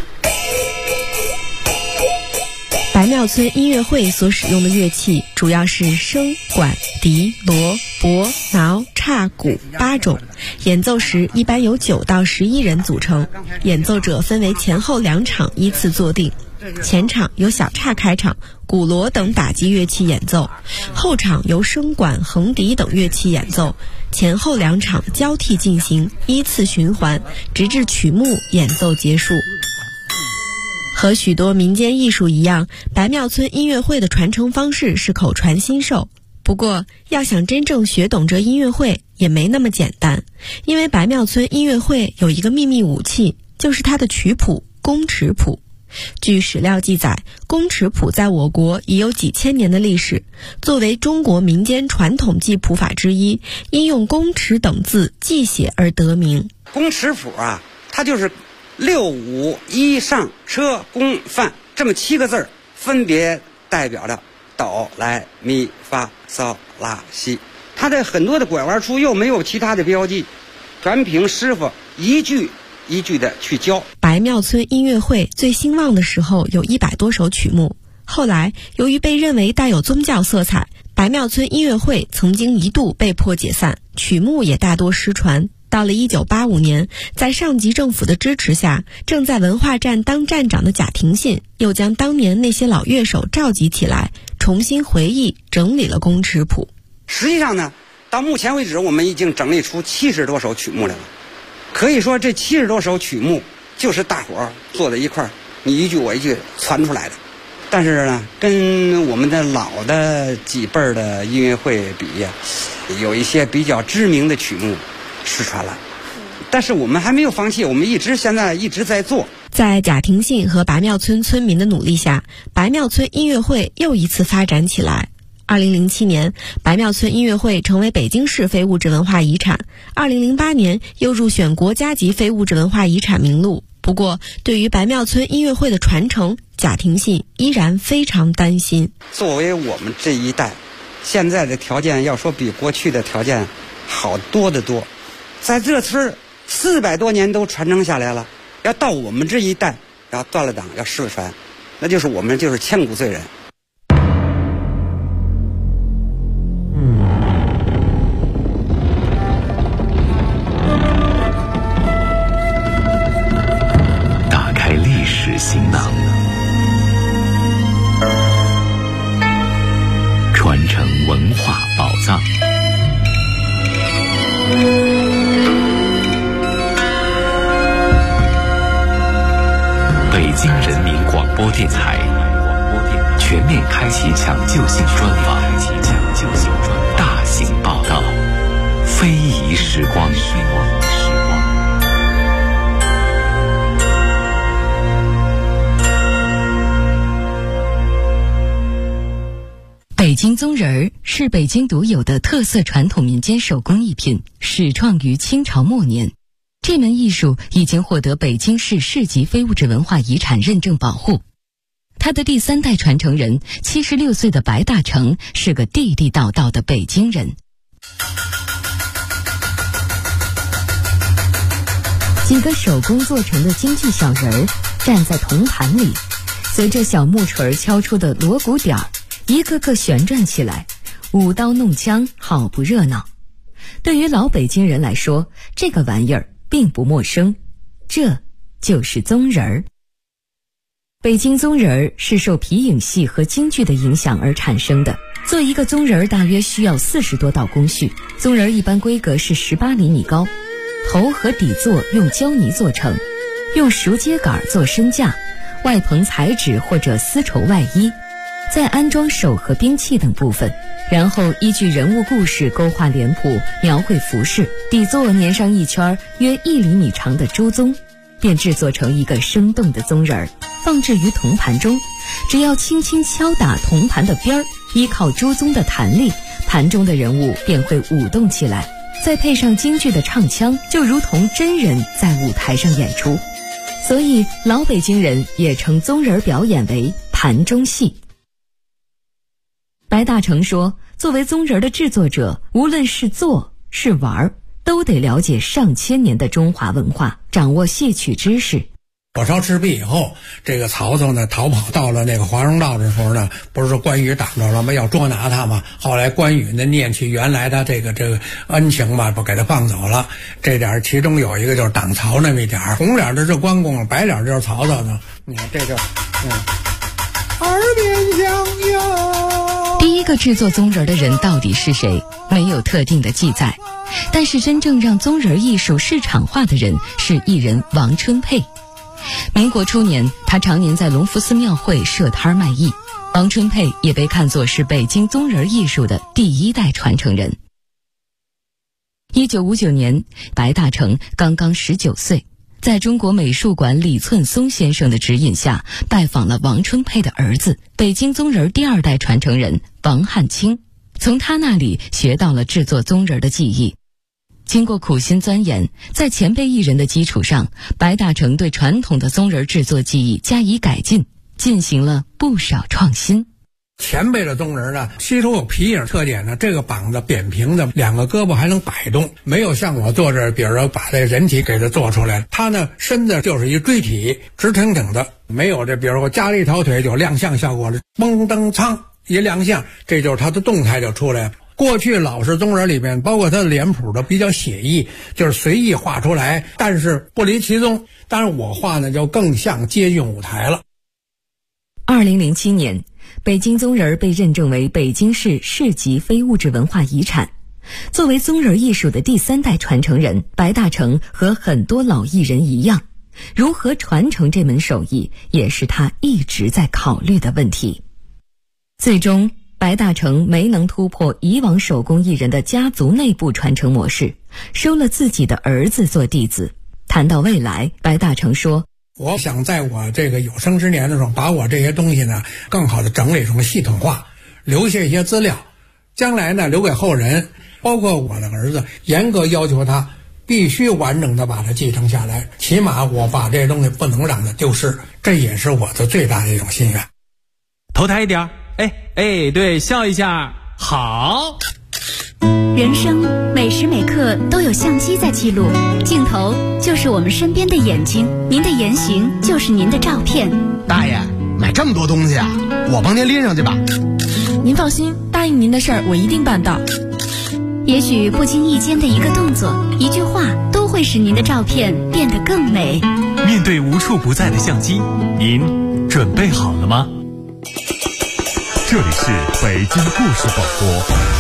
白庙村音乐会所使用的乐器主要是笙、管、笛、锣、钹、铙、 叉、鼓8种，演奏时一般由9到11人组成，演奏者分为前后2场依次坐定。前场由小叉开场，鼓锣等打击乐器演奏，后场由笙管、横笛等乐器演奏，前后2场交替进行，依次循环，直至曲目演奏结束。和许多民间艺术一样，白庙村音乐会的传承方式是口传心授。不过，要想真正学懂这音乐会也没那么简单，因为白庙村音乐会有一个秘密武器，就是它的曲谱宫尺谱。据史料记载，宫尺谱在我国已有几千年的历史，作为中国民间传统记谱法之一，因用宫尺等字记写而得名。
宫尺谱啊，它就是6、5、1上车宫范这么7个字，分别代表着哆来咪发嗦拉西。它的很多的拐弯处又没有其他的标记，全凭师傅一句一句的去教。
白庙村音乐会最兴旺的时候有100多首曲目，后来由于被认为带有宗教色彩，白庙村音乐会曾经一度被迫解散，曲目也大多失传。到了1985年，在上级政府的支持下，正在文化站当站长的贾廷信又将当年那些老乐手召集起来，重新回忆整理了宫尺谱。
实际上呢，到目前为止我们已经整理出70多首曲目来了。可以说这70多首曲目就是大伙儿坐在一块儿，你一句我一句传出来的。但是呢，跟我们的老的几辈儿的音乐会比呀，有一些比较知名的曲目失传了。但是我们还没有放弃，我们现在一直在做。
在贾廷信和白庙村村民的努力下，白庙村音乐会又一次发展起来。2007年，白庙村音乐会成为北京市非物质文化遗产。2008年又入选国家级非物质文化遗产名录。不过，对于白庙村音乐会的传承，贾廷信依然非常担心。
作为我们这一代，现在的条件要说比过去的条件好多得多。在这村400多年都传承下来了，要到我们这一代要断了档，要失传，那就是我们就是千古罪人。
打开历史行囊，传承文化宝藏。北京人民广播电台全面开启抢救性专访，大型报道，非遗时光。
北京宗人儿是北京独有的特色传统民间手工艺品，始创于清朝末年。这门艺术已经获得北京市市级非物质文化遗产认证保护。他的第3代传承人76岁的白大成是个地地道道的北京人。几个手工做成的京剧小人儿站在铜盘里，随着小木锤敲出的锣鼓点儿，一个个旋转起来，舞刀弄枪，好不热闹。对于老北京人来说，这个玩意儿并不陌生，这就是宗人儿。北京宗人儿是受皮影戏和京剧的影响而产生的。做一个宗人儿大约需要40多道工序，宗人儿一般规格是18厘米高，头和底座用胶泥做成，用熟秸秆做身架，外棚彩纸或者丝绸外衣，再安装手和兵器等部分，然后依据人物故事勾画脸谱，描绘服饰，底座粘上一圈约1厘米长的猪鬃，便制作成一个生动的宗人儿，放置于铜盘中。只要轻轻敲打铜盘的边儿，依靠猪鬃的弹力，盘中的人物便会舞动起来，再配上京剧的唱腔，就如同真人在舞台上演出。所以老北京人也称宗人表演为盘中戏。白大成说，作为宗人的制作者，无论是做是玩，都得了解上千年的中华文化，掌握戏曲知识。
火烧赤壁以后，这个曹操呢逃跑到了那个华容道的时候呢，不是说关羽挡着了吗？要捉拿他嘛。后来关羽呢念起原来他这个恩情嘛，不给他放走了。这点其中有一个就是挡曹那么一点，红脸的是关公，白脸就是曹操呢。你看这就耳边响哟。
第一个制作宗人的人到底是谁？没有特定的记载。但是真正让宗人艺术市场化的人是艺人王春佩。民国初年，他常年在隆福寺庙会设摊卖艺。王春佩也被看作是北京宗人艺术的第一代传承人。1959年，白大成刚刚19岁，在中国美术馆李寸松先生的指引下，拜访了王春佩的儿子，北京宗人第二代传承人王汉卿，从他那里学到了制作宗人的技艺。经过苦心钻研，在前辈艺人的基础上，白大成对传统的宗人制作技艺加以改进，进行了不少创新。
前辈的宗人呢，吸收有皮影特点呢，这个膀子扁平的，两个胳膊还能摆动，没有像我做这，比如说把这人体给它做出来，他呢身子就是一锥体，直挺挺的，没有这，比如说加了一条腿就亮相效果了，嘣噔噌一亮相，这就是他的动态就出来了。过去老式宗人里面，包括他的脸谱的比较写意，就是随意画出来，但是不离其宗。当然我画呢就更像接近舞台了。
2007年，北京宗人被认证为北京市市级非物质文化遗产。作为宗人艺术的第三代传承人，白大成和很多老艺人一样，如何传承这门手艺，也是他一直在考虑的问题。最终，白大成没能突破以往手工艺人的家族内部传承模式，收了自己的儿子做弟子。谈到未来，白大成说，
我想在我这个有生之年的时候，把我这些东西呢更好的整理成系统化，留下一些资料，将来呢留给后人，包括我的儿子，严格要求他必须完整的把它继承下来，起码我把这些东西不能让它丢失，这也是我的最大的一种心愿。
头抬一点，哎，对，笑一下，好。
人生每时每刻都有相机在记录，镜头就是我们身边的眼睛，您的言行就是您的照片。
大爷，买这么多东西啊，我帮您拎上去吧。
您放心，答应您的事儿我一定办到。
也许不经意间的一个动作，一句话，都会使您的照片变得更美。
面对无处不在的相机，您准备好了吗？这里是北京故事广播。